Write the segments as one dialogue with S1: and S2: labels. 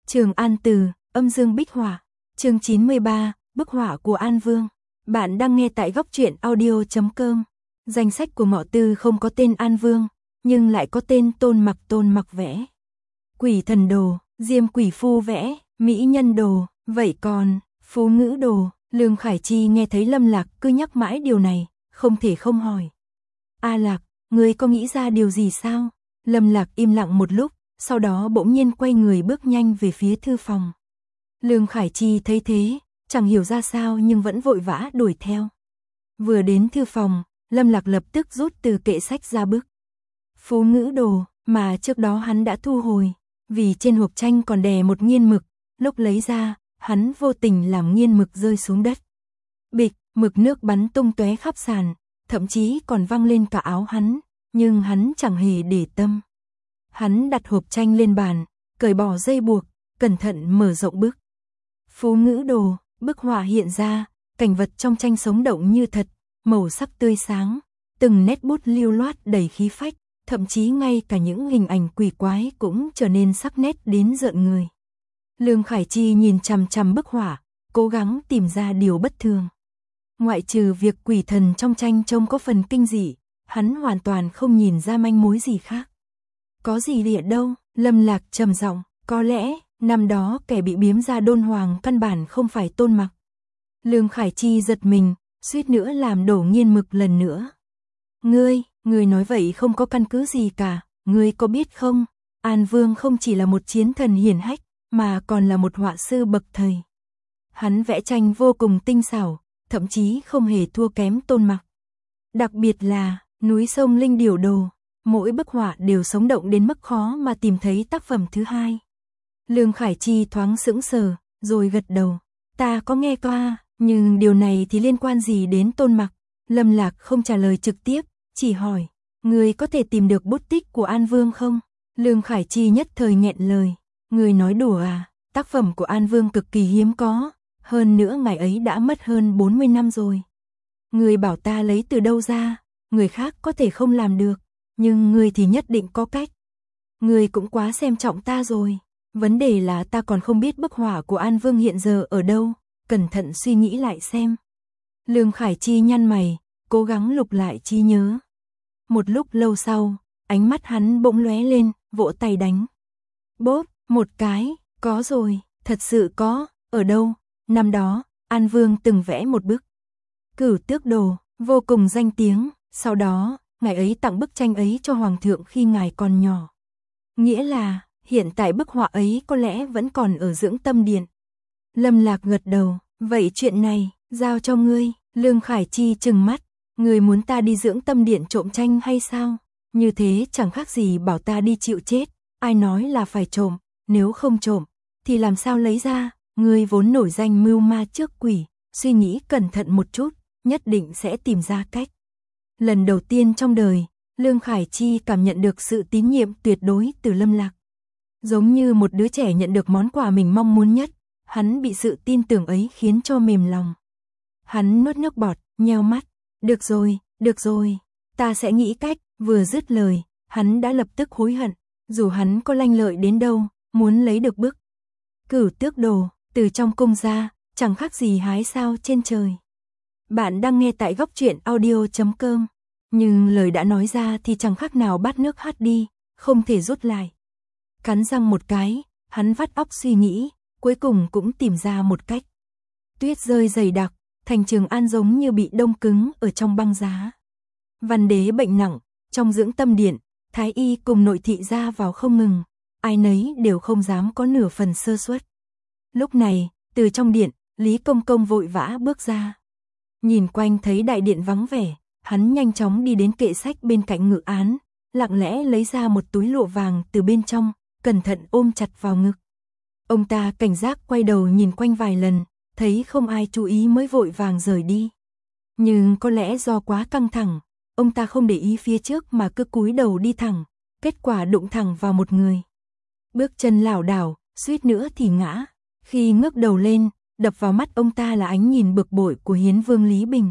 S1: Trường An Từ, âm dương bích họa. Chương 93, bức họa của An Vương. Bạn đang nghe tại góc truyện audio.com. Danh sách của Mọ Tư không có tên An Vương, nhưng lại có tên Tôn Mặc vẽ. Quỷ thần đồ, Diêm Quỷ Phu vẽ, Mỹ Nhân đồ, vậy còn Phú Ngữ đồ. Lương Khải Chi nghe thấy Lâm Lạc cứ nhắc mãi điều này, không thể không hỏi. A Lạc, ngươi có nghĩ ra điều gì sao? Lâm Lạc im lặng một lúc, sau đó bỗng nhiên quay người bước nhanh về phía thư phòng. Lương Khải Chi thấy thế, chẳng hiểu ra sao nhưng vẫn vội vã đuổi theo. Vừa đến thư phòng, Lâm Lạc lập tức rút từ kệ sách ra bức Phú Ngữ đồ mà trước đó hắn đã thu hồi, vì trên hộp tranh còn đè một nghiên mực, lúc lấy ra, hắn vô tình làm nghiên mực rơi xuống đất. Bịch, mực nước bắn tung tóe khắp sàn, thậm chí còn văng lên cả áo hắn, nhưng hắn chẳng hề để tâm. Hắn đặt hộp tranh lên bàn, cởi bỏ dây buộc, cẩn thận mở rộng bức Phú Ngữ đồ. Bức họa hiện ra, cảnh vật trong tranh sống động như thật, màu sắc tươi sáng, từng nét bút lưu loát đầy khí phách, thậm chí ngay cả những hình ảnh quỷ quái cũng trở nên sắc nét đến rợn người. Lương Khải Chi nhìn chằm chằm bức họa, cố gắng tìm ra điều bất thường. Ngoại trừ việc quỷ thần trong tranh trông có phần kinh dị, hắn hoàn toàn không nhìn ra manh mối gì khác. Có gì lịa đâu, Lâm Lạc trầm giọng, có lẽ năm đó kẻ bị biếm ra đôn hoàng căn bản không phải Tôn Mặc. Lương Khải Chi giật mình, suýt nữa làm đổ nghiên mực lần nữa. Ngươi nói vậy không có căn cứ gì cả, ngươi có biết không, An Vương không chỉ là một chiến thần hiển hách, mà còn là một họa sư bậc thầy. Hắn vẽ tranh vô cùng tinh xảo, thậm chí không hề thua kém Tôn Mặc. Đặc biệt là núi sông linh điểu đồ, mỗi bức họa đều sống động đến mức khó mà tìm thấy tác phẩm thứ hai. Lương Khải Chi thoáng sững sờ, rồi gật đầu. Ta có nghe qua, nhưng điều này thì liên quan gì đến Tôn Mặc? Lâm Lạc không trả lời trực tiếp, chỉ hỏi, ngươi có thể tìm được bút tích của An Vương không? Lương Khải Chi nhất thời nghẹn lời. Ngươi nói đùa à, tác phẩm của An Vương cực kỳ hiếm có, hơn nữa ngài ấy đã mất hơn 40 năm rồi. Ngươi bảo ta lấy từ đâu ra, người khác có thể không làm được, nhưng ngươi thì nhất định có cách. Ngươi cũng quá xem trọng ta rồi. Vấn đề là ta còn không biết bức họa của An Vương hiện giờ ở đâu, cẩn thận suy nghĩ lại xem. Lương Khải Chi nhăn mày, cố gắng lục lại trí nhớ. Một lúc lâu sau, ánh mắt hắn bỗng lóe lên, vỗ tay đánh. Bốp, một cái, có rồi, thật sự có, ở đâu? Năm đó, An Vương từng vẽ một bức Cửu Tước đồ, vô cùng danh tiếng, sau đó, ngài ấy tặng bức tranh ấy cho Hoàng thượng khi ngài còn nhỏ. Nghĩa là, hiện tại bức họa ấy có lẽ vẫn còn ở Dưỡng Tâm Điện. Lâm Lạc gật đầu, vậy chuyện này, giao cho ngươi. Lương Khải Chi trừng mắt, ngươi muốn ta đi Dưỡng Tâm Điện trộm tranh hay sao? Như thế chẳng khác gì bảo ta đi chịu chết, ai nói là phải trộm, nếu không trộm, thì làm sao lấy ra? Ngươi vốn nổi danh mưu ma trước quỷ, suy nghĩ cẩn thận một chút, nhất định sẽ tìm ra cách. Lần đầu tiên trong đời, Lương Khải Chi cảm nhận được sự tín nhiệm tuyệt đối từ Lâm Lạc. Giống như một đứa trẻ nhận được món quà mình mong muốn nhất, hắn bị sự tin tưởng ấy khiến cho mềm lòng. Hắn nuốt nước bọt, nheo mắt, được rồi, ta sẽ nghĩ cách, vừa dứt lời, hắn đã lập tức hối hận, dù hắn có lanh lợi đến đâu, muốn lấy được bức Cửu Tước đồ, từ trong cung ra, chẳng khác gì hái sao trên trời. Bạn đang nghe tại góc truyện audio.com, nhưng lời đã nói ra thì chẳng khác nào bát nước hắt đi, không thể rút lại. Cắn răng một cái, hắn vắt óc suy nghĩ, cuối cùng cũng tìm ra một cách. Tuyết rơi dày đặc, thành Trường An giống như bị đông cứng ở trong băng giá. Văn đế bệnh nặng, trong Dưỡng Tâm Điện, thái y cùng nội thị ra vào không ngừng, ai nấy đều không dám có nửa phần sơ suất. Lúc này, từ trong điện, Lý Công Công vội vã bước ra. Nhìn quanh thấy đại điện vắng vẻ, hắn nhanh chóng đi đến kệ sách bên cạnh ngự án, lặng lẽ lấy ra một túi lụa vàng từ bên trong, cẩn thận ôm chặt vào ngực. Ông ta cảnh giác quay đầu nhìn quanh vài lần, thấy không ai chú ý mới vội vàng rời đi. Nhưng có lẽ do quá căng thẳng, ông ta không để ý phía trước mà cứ cúi đầu đi thẳng, kết quả đụng thẳng vào một người. Bước chân lảo đảo, suýt nữa thì ngã. Khi ngước đầu lên, đập vào mắt ông ta là ánh nhìn bực bội của Hiến Vương Lý Bình.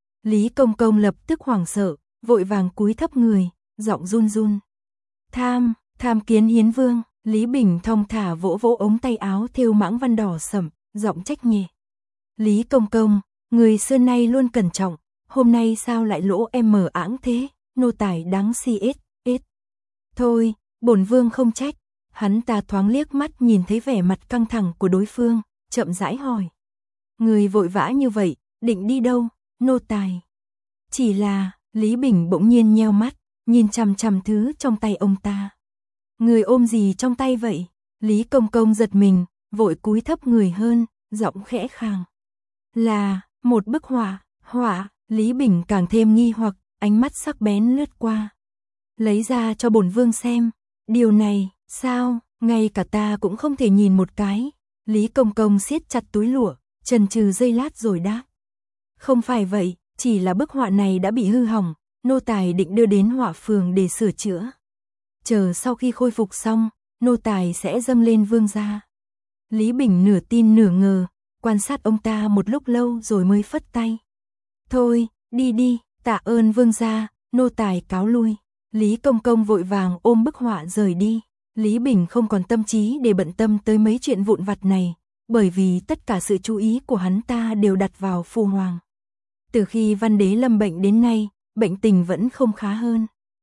S1: Lý Công Công lập tức hoảng sợ, vội vàng cúi thấp người, giọng run run. Tham kiến Hiến Vương. Lý Bình thong thả vỗ vỗ ống tay áo thêu mãng văn đỏ sẫm, giọng trách nhẹ. Lý công công, người xưa nay luôn cẩn trọng, hôm nay sao lại lỗ em mờ áng thế, nô tài đáng si ít. Thôi, bổn vương không trách. Hắn ta thoáng liếc mắt nhìn thấy vẻ mặt căng thẳng của đối phương, chậm rãi hỏi. Người vội vã như vậy, định đi đâu, nô tài? Chỉ là, Lý Bình bỗng nhiên nheo mắt, nhìn chằm chằm thứ trong tay ông ta. Người ôm gì trong tay vậy? Lý công công giật mình, vội cúi thấp người hơn, giọng khẽ khàng. Là, một bức họa, Lý Bình càng thêm nghi hoặc, ánh mắt sắc bén lướt qua. Lấy ra cho bổn vương xem, điều này, sao, ngay cả ta cũng không thể nhìn một cái. Lý công công siết chặt túi lụa, chần chừ giây lát rồi đáp. Không phải vậy, chỉ là bức họa này đã bị hư hỏng, nô tài định đưa đến họa phường để sửa chữa. Chờ sau khi khôi phục xong, nô tài sẽ dâng lên vương gia. Lý Bình nửa tin nửa ngờ, quan sát ông ta một lúc lâu rồi mới phất tay. Thôi, đi, tạ ơn vương gia, nô tài cáo lui. Lý công công vội vàng ôm bức họa rời đi. Lý Bình không còn tâm trí để bận tâm tới mấy chuyện vụn vặt này, bởi vì tất cả sự chú ý của hắn ta đều đặt vào Phu Hoàng. Từ khi Văn Đế lâm bệnh đến nay, bệnh tình vẫn không khá hơn.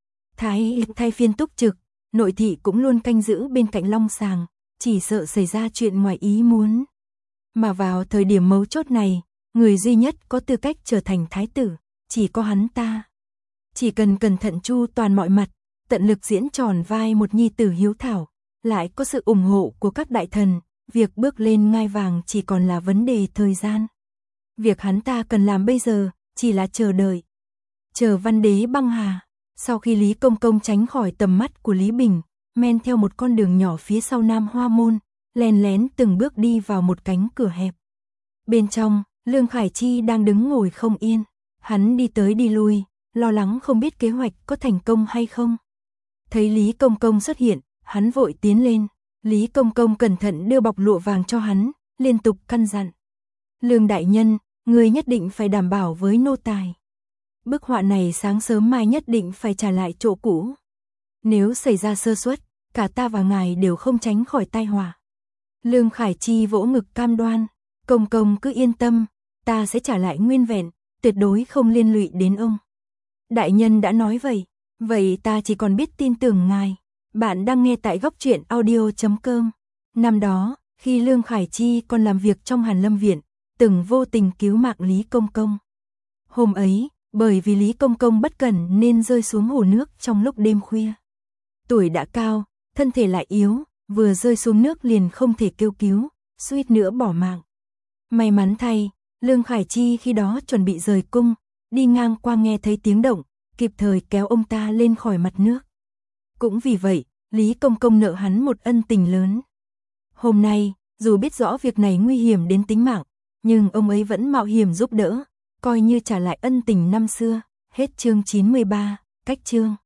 S1: Thay phiên túc trực, nội thị cũng luôn canh giữ bên cạnh long sàng, chỉ sợ xảy ra chuyện ngoài ý muốn. Mà vào thời điểm mấu chốt này, người duy nhất có tư cách trở thành thái tử, chỉ có hắn ta. Chỉ cần cẩn thận chu toàn mọi mặt, tận lực diễn tròn vai một nhi tử hiếu thảo, lại có sự ủng hộ của các đại thần, việc bước lên ngai vàng chỉ còn là vấn đề thời gian. Việc hắn ta cần làm bây giờ, chỉ là chờ đợi. Chờ Văn Đế băng hà. Sau khi Lý công công tránh khỏi tầm mắt của Lý Bình, men theo một con đường nhỏ phía sau Nam Hoa Môn, lén lén từng bước đi vào một cánh cửa hẹp. Bên trong, Lương Khải Chi đang đứng ngồi không yên. Hắn đi tới đi lui, lo lắng không biết kế hoạch có thành công hay không. Thấy Lý công công xuất hiện, hắn vội tiến lên. Lý công công cẩn thận đưa bọc lụa vàng cho hắn, liên tục căn dặn. Lương đại nhân, người nhất định phải đảm bảo với nô tài. Bức họa này sáng sớm mai nhất định phải trả lại chỗ cũ. Nếu xảy ra sơ suất, cả ta và ngài đều không tránh khỏi tai họa. Lương Khải Chi vỗ ngực cam đoan. Công công cứ yên tâm, ta sẽ trả lại nguyên vẹn, tuyệt đối không liên lụy đến ông. Đại nhân đã nói vậy ta chỉ còn biết tin tưởng ngài. Bạn đang nghe tại Góc Truyện Audio.com. Năm đó, khi Lương Khải Chi còn làm việc trong Hàn Lâm Viện, từng vô tình cứu mạng Lý công công. Hôm ấy, bởi vì Lý công công bất cẩn nên rơi xuống hồ nước trong lúc đêm khuya. Tuổi đã cao, thân thể lại yếu, vừa rơi xuống nước liền không thể kêu cứu, suýt nữa bỏ mạng. May mắn thay, Lương Khải Chi khi đó chuẩn bị rời cung, đi ngang qua nghe thấy tiếng động, kịp thời kéo ông ta lên khỏi mặt nước. Cũng vì vậy, Lý công công nợ hắn một ân tình lớn. Hôm nay, dù biết rõ việc này nguy hiểm đến tính mạng, nhưng ông ấy vẫn mạo hiểm giúp đỡ, coi như trả lại ân tình năm xưa. Hết chương 93, cách chương.